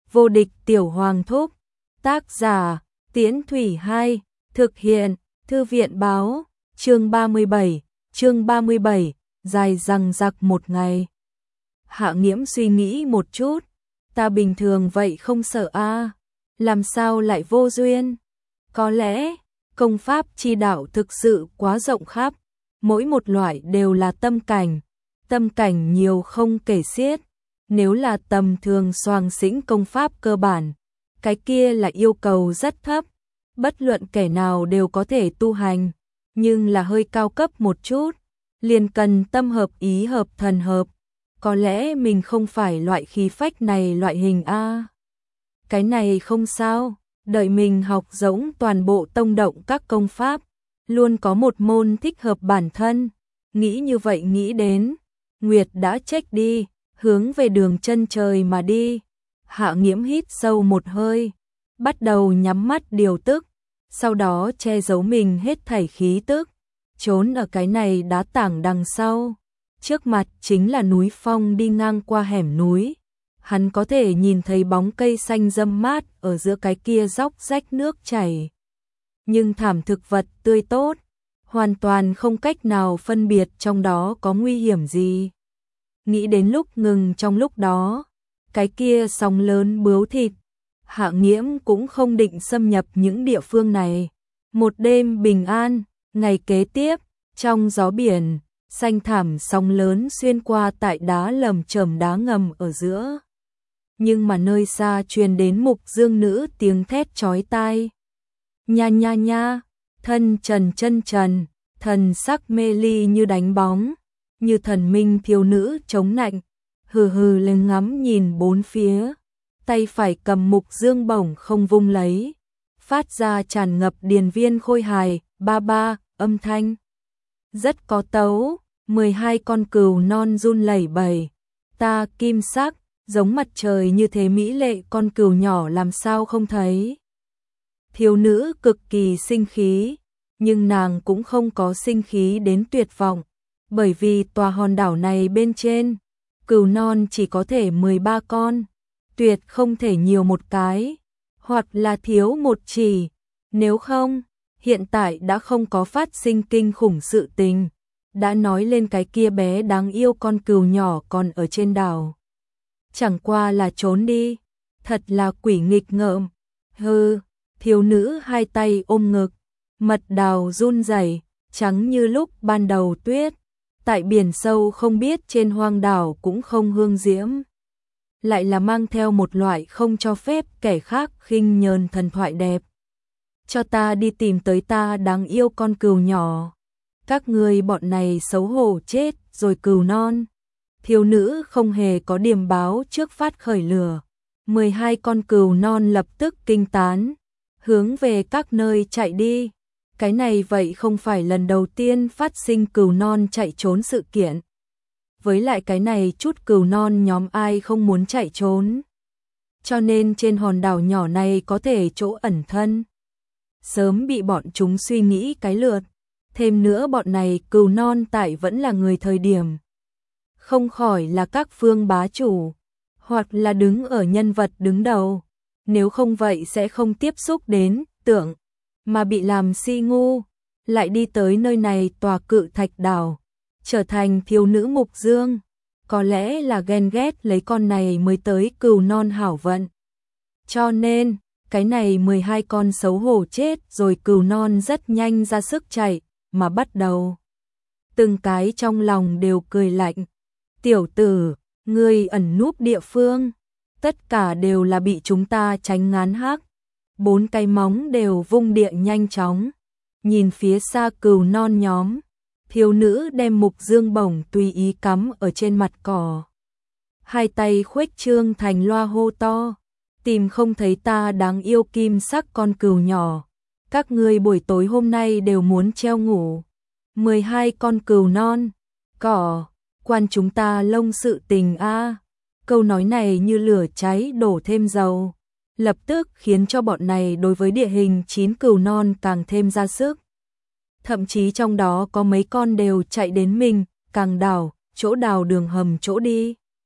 Vô địch tiểu hoàng thúc. Tác giả, Tiễn Thủy 2, thực hiện, Thư viện báo, chương 37, dài dằng dặc một ngày. Hạ Nghiễm suy nghĩ một chút, ta bình thường vậy không sợ a, làm sao lại vô duyên? Có lẽ, công pháp chi đạo thực sự quá rộng khắp, mỗi một loại đều là tâm cảnh nhiều không kể xiết. Nếu là tầm thường xoàng xĩnh công pháp cơ bản, cái kia là yêu cầu rất thấp, bất luận kẻ nào đều có thể tu hành, nhưng là hơi cao cấp một chút, liền cần tâm hợp ý hợp thần hợp. Có lẽ mình không phải loại khí phách này loại hình a. Cái này không sao, đợi mình học giống toàn bộ tông động các công pháp, luôn có một môn thích hợp bản thân. Nghĩ như vậy nghĩ đến, Nguyệt đã check đi, hướng về đường chân trời mà đi. Hạ Nghiễm hít sâu một hơi, bắt đầu nhắm mắt điều tức, sau đó che giấu mình hết thảy khí tức, trốn ở cái này đá tảng đằng sau. Trước mặt chính là núi phong, đi ngang qua hẻm núi, hắn có thể nhìn thấy bóng cây xanh râm mát ở giữa cái kia dốc rách nước chảy. Nhưng thảm thực vật tươi tốt, hoàn toàn không cách nào phân biệt trong đó có nguy hiểm gì. Nghĩ đến lúc ngừng trong lúc đó, cái kia sóng lớn bướu thịt, Hạ Nghiễm cũng không định xâm nhập những địa phương này. Một đêm bình an, ngày kế tiếp, trong gió biển, xanh thẳm sóng lớn xuyên qua tại đá lầm chởm đá ngầm ở giữa. Nhưng mà nơi xa truyền đến Mục Dương nữ tiếng thét chói tai. Nha nha nha, thân trần chân trần, thần sắc mê ly như đánh bóng, như thần minh thiếu nữ chống nạnh, hừ hừ lên ngắm nhìn bốn phía, tay phải cầm Mục Dương bổng không vung lấy, phát ra tràn ngập điền viên khôi hài, ba ba, âm thanh. Rất có tấu, 12 con cừu non run lẩy bẩy, ta kim sắc, giống mặt trời như thế mỹ lệ con cừu nhỏ làm sao không thấy. Thiếu nữ cực kỳ sinh khí, nhưng nàng cũng không có sinh khí đến tuyệt vọng, bởi vì tòa hòn đảo này bên trên, cừu non chỉ có thể 13 con, tuyệt không thể nhiều một cái, hoặc là thiếu một chỉ, nếu không, hiện tại đã không có phát sinh kinh khủng sự tình, đã nói lên cái kia bé đáng yêu con cừu nhỏ còn ở trên đảo. Chẳng qua là trốn đi, thật là quỷ nghịch ngợm, hừ, thiếu nữ hai tay ôm ngực, mật đào run rẩy, trắng như lúc ban đầu tuyết, tại biển sâu không biết trên hoang đảo cũng không hương diễm. Lại là mang theo một loại không cho phép kẻ khác khinh nhờn thần thoại đẹp. Cho ta đi tìm tới ta đáng yêu con cừu nhỏ. Các ngươi bọn này xấu hổ chết rồi cừu non. Thiếu nữ không hề có điềm báo trước phát khởi lửa. 12 con cừu non lập tức kinh tán, hướng về các nơi chạy đi. Cái này vậy không phải lần đầu tiên phát sinh cừu non chạy trốn sự kiện. Với lại cái này chút cừu non nhóm ai không muốn chạy trốn. Cho nên trên hòn đảo nhỏ này có thể chỗ ẩn thân. Sớm bị bọn chúng suy nghĩ cái lượt. Thêm nữa bọn này cừu non tại vẫn là người thời điểm. Không khỏi là các phương bá chủ, hoặc là đứng ở nhân vật đứng đầu. Nếu không vậy sẽ không tiếp xúc đến tưởng, mà bị làm si ngu, lại đi tới nơi này tòa cự thạch đảo, trở thành thiếu nữ Mục Dương. Có lẽ là ghen ghét lấy con này mới tới cừu non hảo vận. Cho nên, cái này 12 con xấu hổ chết rồi cừu non rất nhanh ra sức chạy, mà bắt đầu. Từng cái trong lòng đều cười lạnh. Tiểu tử, ngươi ẩn núp địa phương, tất cả đều là bị chúng ta tránh ngán hắc. 4 cái móng đều vung địa nhanh chóng. Nhìn phía xa cừu non nhóm, thiếu nữ đem Mục Dương bổng tùy ý cắm ở trên mặt cỏ. Hai tay khuếch trương thành loa hô to, tìm không thấy ta đáng yêu kim sắc con cừu nhỏ. Các ngươi buổi tối hôm nay đều muốn treo ngủ. 12 con cừu non, cỏ, quan chúng ta lông sự tình a. Câu nói này như lửa cháy đổ thêm dầu, lập tức khiến cho bọn này đối với địa hình 9 cừu non càng thêm ra sức. Thậm chí trong đó có mấy con đều chạy đến mình, càng đào, chỗ đào đường hầm chỗ đi.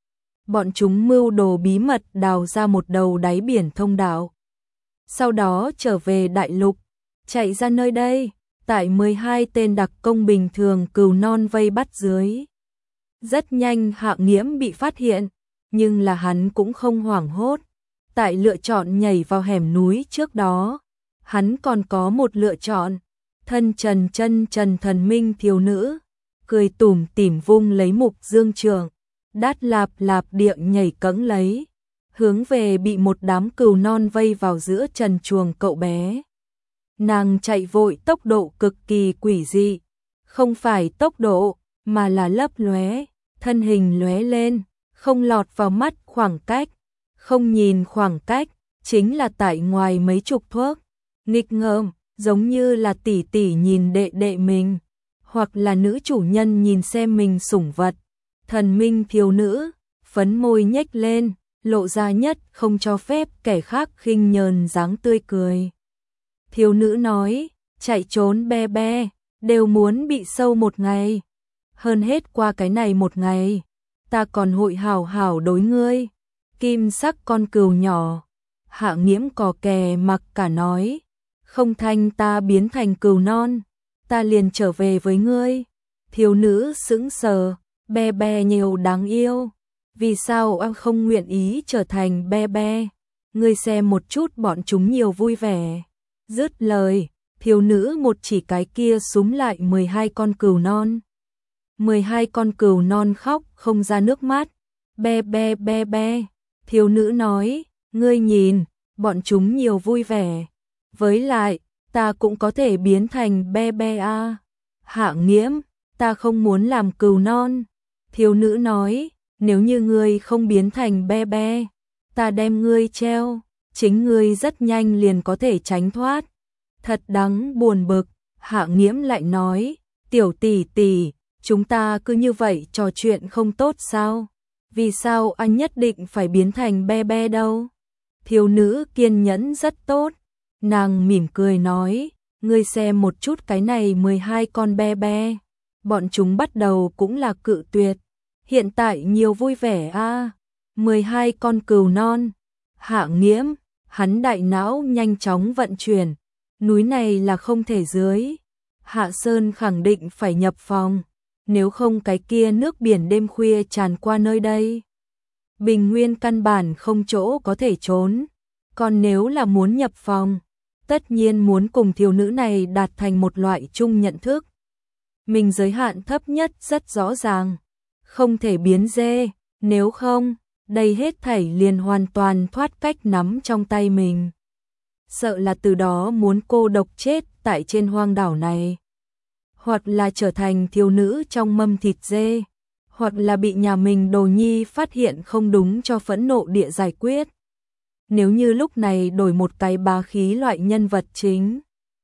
bọn chúng mưu đồ bí mật đào ra một đầu đáy biển thông đạo. Sau đó trở về đại lục, chạy ra nơi đây, tại 12 tên đặc công bình thường Cừu Non vây bắt dưới. Rất nhanh Hạ Nghiễm bị phát hiện, nhưng là hắn cũng không hoảng hốt. Tại lựa chọn nhảy vào hẻm núi trước đó, hắn còn có một lựa chọn, thân trần chân trần thần minh thiếu nữ, cười tủm tỉm vung lấy mục dương trường, đát lạp lạp địa nhảy cẫng lấy, hướng về bị một đám cừu non vây vào giữa trần chuồng cậu bé. Nàng chạy vội tốc độ cực kỳ quỷ dị, không phải tốc độ, mà là lấp lóe, thân hình lóe lên, không lọt vào mắt khoảng cách, không nhìn khoảng cách, chính là tại ngoài mấy chục thước, nghịch ngợm, giống như là tỷ tỷ nhìn đệ đệ mình, hoặc là nữ chủ nhân nhìn xem mình sủng vật. Thần minh thiếu nữ, phấn môi nhếch lên, lộ ra nhất không cho phép kẻ khác khinh nhờn dáng tươi cười. Thiếu nữ nói, chạy trốn be be, đều muốn bị sâu một ngày. Hơn hết qua cái này một ngày, ta còn hội hảo hảo đối ngươi. Kim sắc con cừu nhỏ, Hạ Nghiễm cò kè mặc cả nói, không thành ta biến thành cừu non, ta liền trở về với ngươi. Thiếu nữ sững sờ, be be nhiều đáng yêu, vì sao anh không nguyện ý trở thành be be, ngươi xem một chút bọn chúng nhiều vui vẻ. Dứt lời, thiếu nữ một chỉ cái kia súm lại 12 con cừu non. 12 con cừu non khóc không ra nước mắt, be be be be. Thiếu nữ nói, ngươi nhìn, bọn chúng nhiều vui vẻ. Với lại, ta cũng có thể biến thành be be a. Hạ Nghiễm, ta không muốn làm cừu non. Thiếu nữ nói, nếu như ngươi không biến thành be be, ta đem ngươi treo, chính ngươi rất nhanh liền có thể tránh thoát. Thật đáng buồn bực, Hạ Nghiễm lại nói, tiểu tỷ tỷ, chúng ta cứ như vậy trò chuyện không tốt sao? Vì sao anh nhất định phải biến thành be be đâu? Thiếu nữ kiên nhẫn rất tốt, nàng mỉm cười nói, ngươi xem một chút cái này 12 con be be, bọn chúng bắt đầu cũng là cự tuyệt, hiện tại nhiều vui vẻ a. 12 con cừu non. Hạ Nghiễm, hắn đại não nhanh chóng vận chuyển, núi này là không thể dưới. Hạ Sơn khẳng định phải nhập phòng, nếu không cái kia nước biển đêm khuya tràn qua nơi đây. Bình Nguyên căn bản không chỗ có thể trốn, còn nếu là muốn nhập phòng, tất nhiên muốn cùng thiếu nữ này đạt thành một loại chung nhận thức. Mình giới hạn thấp nhất rất rõ ràng, không thể biến dê, nếu không, đây hết thảy liền hoàn toàn thoát cách nắm trong tay mình. Sợ là từ đó muốn cô độc chết tại trên hoang đảo này, hoặc là trở thành thiếu nữ trong mâm thịt dê, hoặc là bị nhà mình đồ nhi phát hiện không đúng cho phẫn nộ địa giải quyết. Nếu như lúc này đổi một cái bá khí loại nhân vật chính,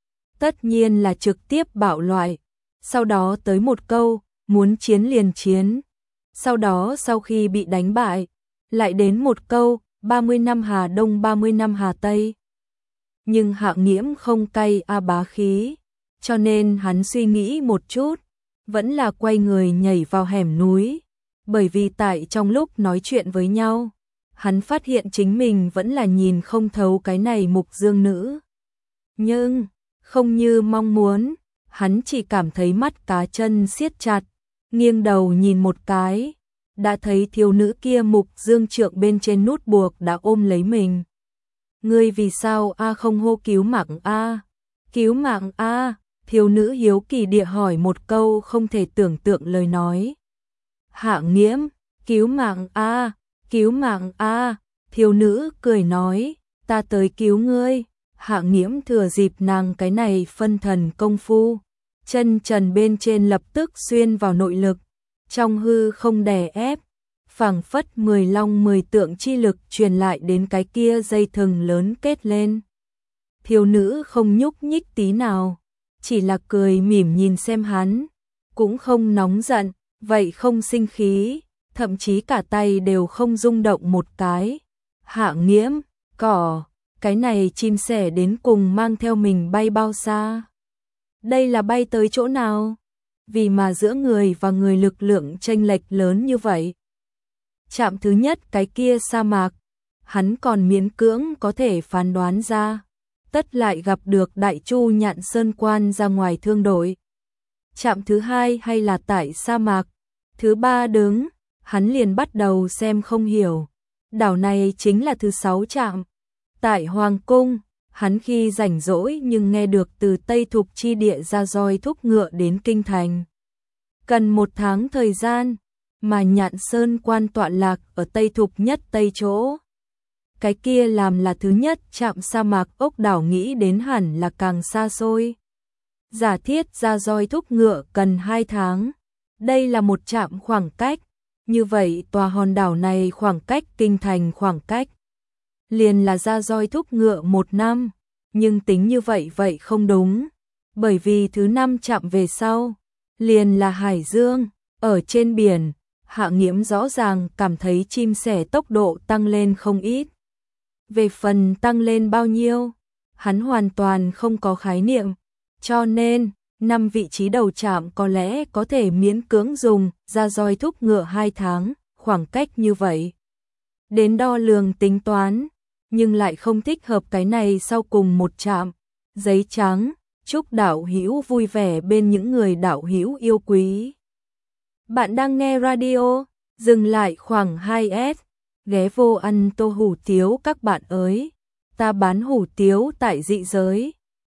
tất nhiên là trực tiếp bạo loại, sau đó tới một câu, muốn chiến liền chiến. Sau đó sau khi bị đánh bại, lại đến một câu, 30 năm Hà Đông 30 năm Hà Tây. Nhưng Hạ Nghiễm không cay bá khí, cho nên hắn suy nghĩ một chút, vẫn là quay người nhảy vào hẻm núi, bởi vì tại trong lúc nói chuyện với nhau, hắn phát hiện chính mình vẫn là nhìn không thấu cái này mục dương nữ. Nhưng, không như mong muốn, hắn chỉ cảm thấy mắt cá chân siết chặt, nghiêng đầu nhìn một cái, đã thấy thiếu nữ kia mục dương trượng bên trên nút buộc đã ôm lấy mình. Ngươi vì sao không hô cứu mạng a? Cứu mạng a? Thiếu nữ hiếu kỳ địa hỏi một câu không thể tưởng tượng lời nói. Hạ Nghiễm, cứu mạng a, cứu mạng a. Thiếu nữ cười nói, ta tới cứu ngươi. Hạ Nghiễm thừa dịp nàng cái này phân thần công phu, chân trần bên trên lập tức xuyên vào nội lực, trong hư không đè ép, phảng phất 10 long 10 tượng chi lực truyền lại đến cái kia dây thừng lớn kết lên. Thiếu nữ không nhúc nhích tí nào, chỉ là cười mỉm nhìn xem hắn, cũng không nóng giận, vậy không sinh khí, thậm chí cả tay đều không rung động một cái. Hạ Nghiễm, cái này chim sẻ đến cùng mang theo mình bay bao xa? Đây là bay tới chỗ nào? Vì mà giữa người và người lực lượng chênh lệch lớn như vậy. Trạm thứ nhất cái kia sa mạc, hắn còn miễn cưỡng có thể phán đoán ra, tất lại gặp được Đại Chu Nhạn Sơn Quan ra ngoài thương đội. Trạm thứ hai hay là tại sa mạc, thứ ba đứng, hắn liền bắt đầu xem không hiểu. Đảo này chính là thứ 6 trạm. Tại Hoàng Cung, hắn khi rảnh rỗi nhưng nghe được từ Tây Thục chi địa ra roi thúc ngựa đến Kinh Thành. Cần 1 tháng thời gian, mà Nhạn Sơn Quan tọa lạc ở Tây Thục nhất Tây chỗ. Cái kia làm là thứ nhất trạm sa mạc ốc đảo nghĩ đến hẳn là càng xa xôi. Giả thiết ra roi thúc ngựa cần 2 tháng. Đây là một trạm khoảng cách. Như vậy tòa hòn đảo này khoảng cách Kinh Thành khoảng cách liền là ra roi thúc ngựa 1 năm. Nhưng tính như vậy vậy không đúng. Bởi vì thứ 5 trạm về sau, liền là Hải Dương. Ở trên biển, Hạ Nghiễm rõ ràng cảm thấy chim sẻ tốc độ tăng lên không ít. Về phần tăng lên bao nhiêu, hắn hoàn toàn không có khái niệm. Cho nên, 5 vị trí đầu trạm có lẽ có thể miễn cưỡng dùng ra roi thúc ngựa 2 tháng, khoảng cách như vậy. Đến đo lường tính toán, nhưng lại không thích hợp cái này sau cùng một trạm. Giấy trắng, chúc đạo hữu vui vẻ bên những người đạo hữu yêu quý. Bạn đang nghe radio, dừng lại khoảng 2S, ghé vô ăn tô hủ tiếu các bạn ơi. Ta bán hủ tiếu tại dị giới.